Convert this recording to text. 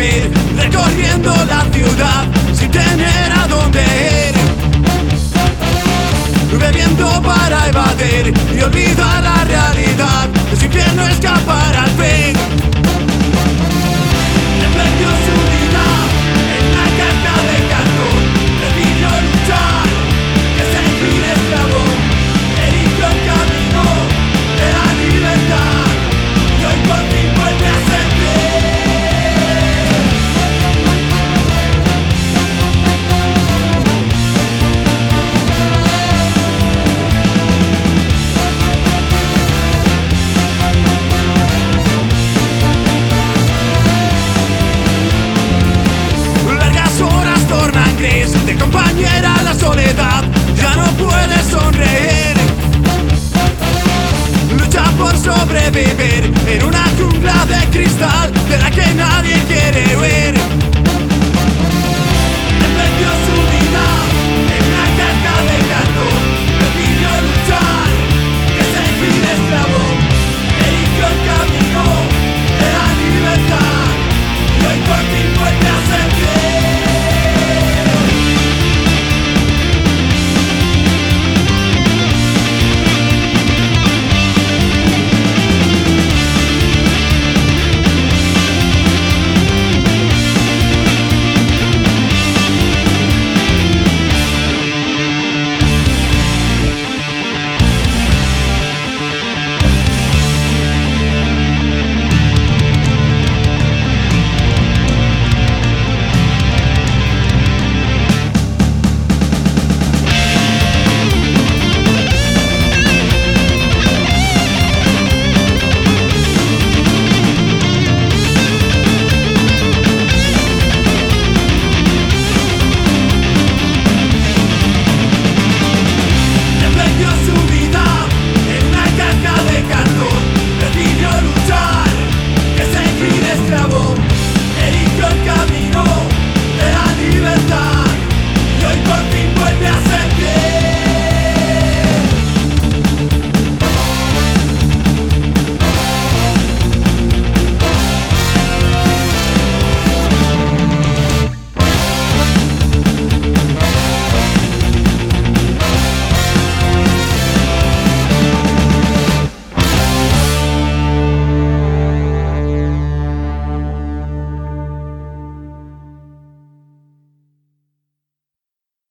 vivir, recorriendo la ciudad sin tener a dónde ir, bebiendo para evadir y olvidar la realidad, ese infierno escapar al fin. Perdió su vida en una caja de cartón, decidió luchar, que sentir esclavo, eligió el camino de la libertad y hoy por fin vuelve a sentir. De compañera la soledad, ya no puedes sonreír. Lucha por sobrevivir en una jungla de cristal de la que nadie quiere huir.